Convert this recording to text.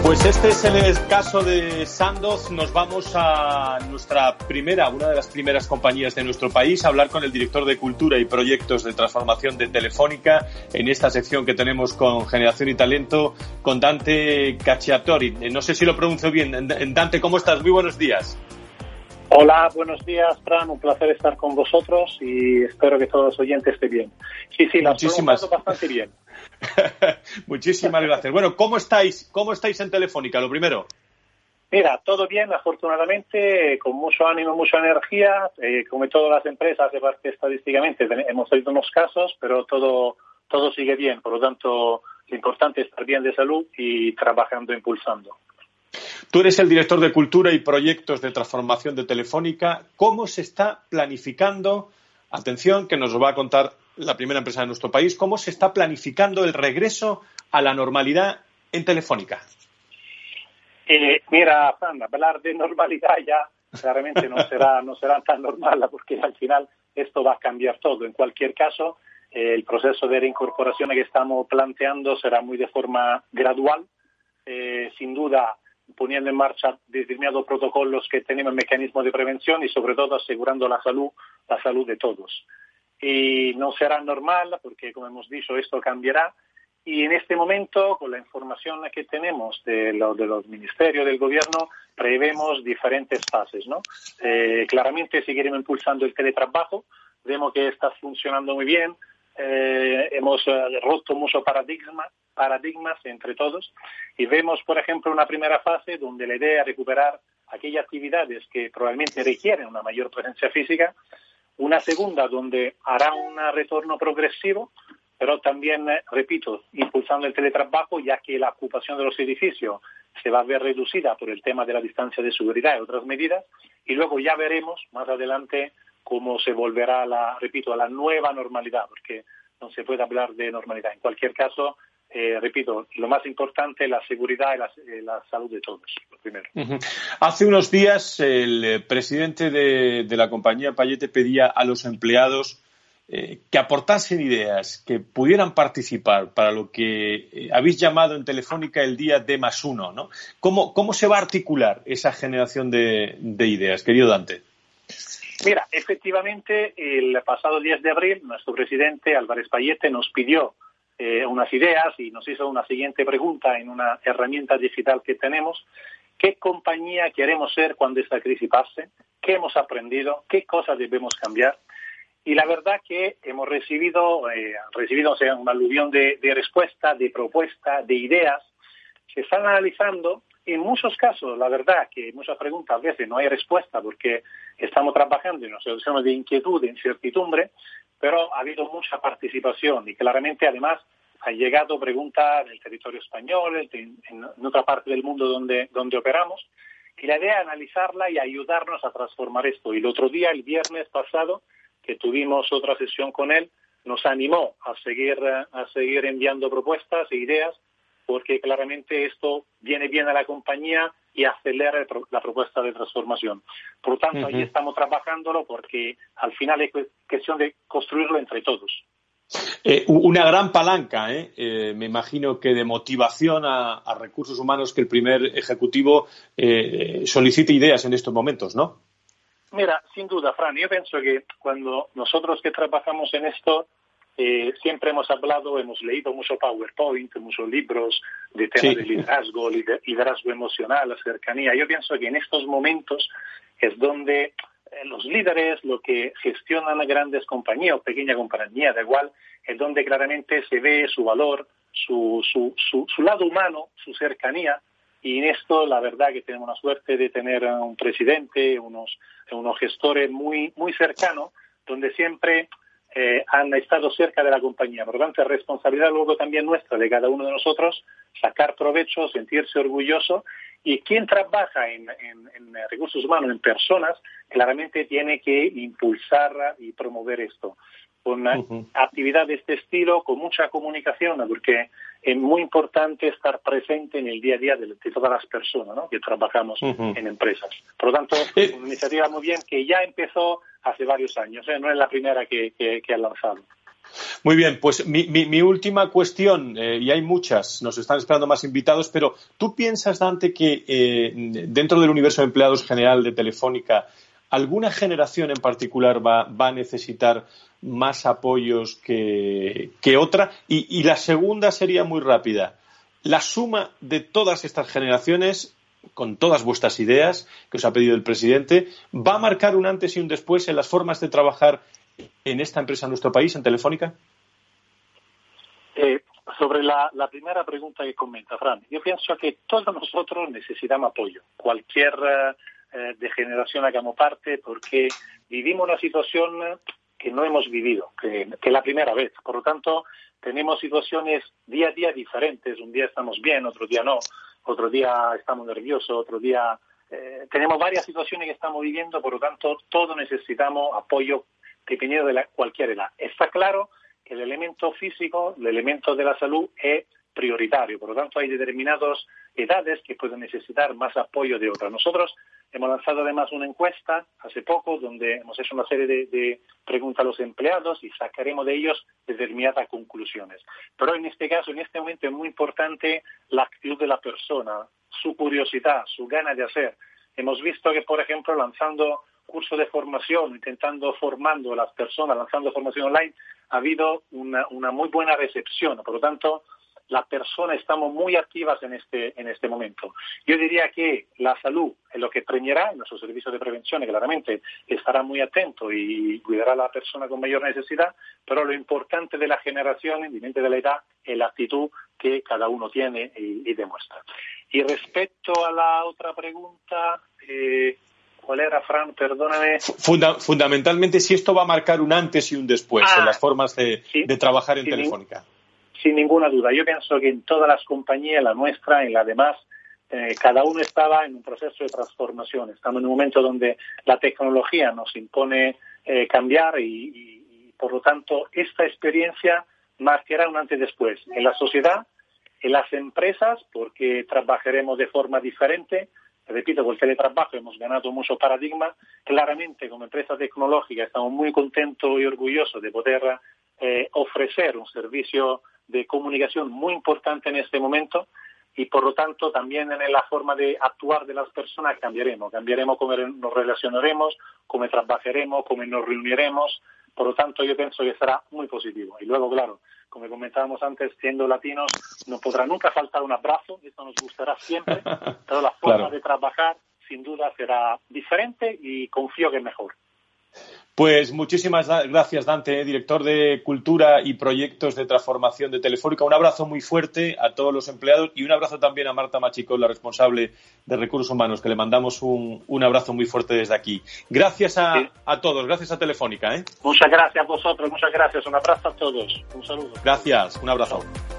Pues este es el caso de Sandoz. Nos vamos a una de las primeras compañías de nuestro país, a hablar con el director de Cultura y Proyectos de Transformación de Telefónica, en esta sección que tenemos con Generación y Talento, con Dante Cacciatori. No sé si lo pronuncio bien. Dante, ¿cómo estás? Muy buenos días. Hola, buenos días, Fran. Un placer estar con vosotros y espero que todos los oyentes estén bien. Sí, lo has pronunciado bastante bien. Muchísimas gracias. Bueno, ¿cómo estáis en Telefónica? Lo primero. Mira, todo bien, afortunadamente, con mucho ánimo, mucha energía. Como todas las empresas, de parte estadísticamente, hemos tenido unos casos, pero todo sigue bien. Por lo tanto, lo importante es estar bien de salud y trabajando, impulsando. Tú eres el director de Cultura y Proyectos de Transformación de Telefónica. ¿Cómo se está planificando? Atención, que nos lo va a contar la primera empresa de nuestro país. ¿Cómo se está planificando el regreso a la normalidad en Telefónica? Mira, Fran, hablar de normalidad ya claramente no será tan normal, porque al final esto va a cambiar todo. En cualquier caso, el proceso de reincorporación que estamos planteando será muy de forma gradual, sin duda poniendo en marcha determinados protocolos que tenemos, mecanismos de prevención y sobre todo asegurando la salud de todos. Y no será normal porque, como hemos dicho, esto cambiará. Y en este momento, con la información que tenemos de los ministerios del gobierno, prevemos diferentes fases, ¿no? Claramente seguiremos impulsando el teletrabajo. Vemos que está funcionando muy bien. Hemos roto muchos paradigmas entre todos y vemos, por ejemplo, una primera fase donde la idea es recuperar aquellas actividades que probablemente requieren una mayor presencia física, una segunda donde hará un retorno progresivo, pero también, repito, impulsando el teletrabajo, ya que la ocupación de los edificios se va a ver reducida por el tema de la distancia de seguridad y otras medidas, y luego ya veremos más adelante cómo se volverá a la nueva normalidad, porque no se puede hablar de normalidad. En cualquier caso, repito, lo más importante es la seguridad y la salud de todos, lo primero. Uh-huh. Hace unos días el presidente de la compañía Payete pedía a los empleados que aportasen ideas, que pudieran participar para lo que habéis llamado en Telefónica el día D+1, ¿no? ¿Cómo se va a articular esa generación de ideas, querido Dante? Mira, efectivamente, el pasado 10 de abril, nuestro presidente Álvarez Payete nos pidió unas ideas y nos hizo una siguiente pregunta en una herramienta digital que tenemos. ¿Qué compañía queremos ser cuando esta crisis pase? ¿Qué hemos aprendido? ¿Qué cosas debemos cambiar? Y la verdad que hemos recibido un aluvión de respuestas, de propuestas, de ideas. Se están analizando. En muchos casos, la verdad que muchas preguntas a veces no hay respuesta porque estamos trabajando en una situación de inquietud, de incertidumbre, pero ha habido mucha participación y claramente además han llegado preguntas del territorio español, en otra parte del mundo donde operamos, y la idea es analizarla y ayudarnos a transformar esto. Y el otro día, el viernes pasado, que tuvimos otra sesión con él, nos animó a seguir enviando propuestas e ideas, porque claramente esto viene bien a la compañía y acelera la propuesta de transformación. Por lo tanto, ahí estamos trabajándolo porque al final es cuestión de construirlo entre todos. Una gran palanca, me imagino que de motivación a recursos humanos que el primer ejecutivo solicite ideas en estos momentos, ¿no? Mira, sin duda, Fran, yo pienso que cuando nosotros que trabajamos en esto, siempre hemos leído mucho PowerPoint, muchos libros de temas de liderazgo emocional, la cercanía. Yo pienso que en estos momentos es donde los líderes, lo que gestionan grandes compañías o pequeñas compañías, da igual, es donde claramente se ve su valor, su lado humano, su cercanía. Y en esto, la verdad que tenemos la suerte de tener un presidente, unos gestores muy, muy cercanos, donde siempre han estado cerca de la compañía. Por lo tanto, es responsabilidad luego también nuestra, de cada uno de nosotros, sacar provecho, sentirse orgulloso. Y quien trabaja en recursos humanos, en personas, claramente tiene que impulsar y promover esto. Con actividad de este estilo, con mucha comunicación, porque es muy importante estar presente en el día a día de todas las personas, ¿no?, que trabajamos en empresas. Por lo tanto, una iniciativa muy bien que ya empezó hace varios años, no es la primera que ha lanzado. Muy bien, pues mi última cuestión, y hay muchas, nos están esperando más invitados, pero ¿tú piensas, Dante, que dentro del universo de empleados general de Telefónica, alguna generación en particular va a necesitar más apoyos que otra? Y la segunda sería muy rápida. La suma de todas estas generaciones, con todas vuestras ideas que os ha pedido el presidente, ¿va a marcar un antes y un después en las formas de trabajar en esta empresa en nuestro país, en Telefónica? Sobre la primera pregunta que comenta, Fran, yo pienso que todos nosotros necesitamos apoyo, cualquier de generación hagamos parte, porque vivimos una situación que no hemos vivido, que es la primera vez. Por lo tanto, tenemos situaciones día a día diferentes. Un día estamos bien, otro día no, otro día estamos nerviosos, otro día... tenemos varias situaciones que estamos viviendo, por lo tanto, todos necesitamos apoyo dependiendo de cualquier edad. Está claro que el elemento físico, el elemento de la salud es prioritario. Por lo tanto, hay determinadas edades que pueden necesitar más apoyo de otras. Nosotros hemos lanzado además una encuesta hace poco donde hemos hecho una serie de preguntas a los empleados y sacaremos de ellos determinadas conclusiones. Pero en este caso, en este momento es muy importante la actitud de la persona, su curiosidad, su gana de hacer. Hemos visto que, por ejemplo, lanzando cursos de formación, formando a las personas, lanzando formación online, ha habido una muy buena recepción. Por lo tanto, las personas estamos muy activas en este momento. Yo diría que la salud es lo que premiará en nuestro servicio de prevención, claramente estará muy atento y cuidará a la persona con mayor necesidad, pero lo importante de la generación, independientemente de la edad, es la actitud que cada uno tiene y demuestra. Y respecto a la otra pregunta... ¿Cuál era, Fran? Perdóname. Fundamentalmente, si esto va a marcar un antes y un después en las formas de trabajar en Telefónica. Sin ninguna duda. Yo pienso que en todas las compañías, la nuestra y la demás, cada uno estaba en un proceso de transformación. Estamos en un momento donde la tecnología nos impone cambiar y, por lo tanto, esta experiencia marcará un antes y después en la sociedad, en las empresas, porque trabajaremos de forma diferente. Repito, con el teletrabajo hemos ganado mucho paradigma. Claramente, como empresa tecnológica, estamos muy contentos y orgullosos de poder ofrecer un servicio de comunicación muy importante en este momento y, por lo tanto, también en la forma de actuar de las personas cambiaremos cómo nos relacionaremos, cómo trabajaremos, cómo nos reuniremos. Por lo tanto, yo pienso que será muy positivo. Y luego, claro, como comentábamos antes, siendo latinos, no podrá nunca faltar un abrazo, esto nos gustará siempre, pero la forma de trabajar, sin duda, será diferente y confío que es mejor. Pues muchísimas gracias, Dante, director de Cultura y Proyectos de Transformación de Telefónica. Un abrazo muy fuerte a todos los empleados y un abrazo también a Marta Machicol, la responsable de Recursos Humanos, que le mandamos un abrazo muy fuerte desde aquí. Gracias a todos, gracias a Telefónica. Muchas gracias a vosotros, muchas gracias. Un abrazo a todos. Un saludo. Gracias, un abrazo.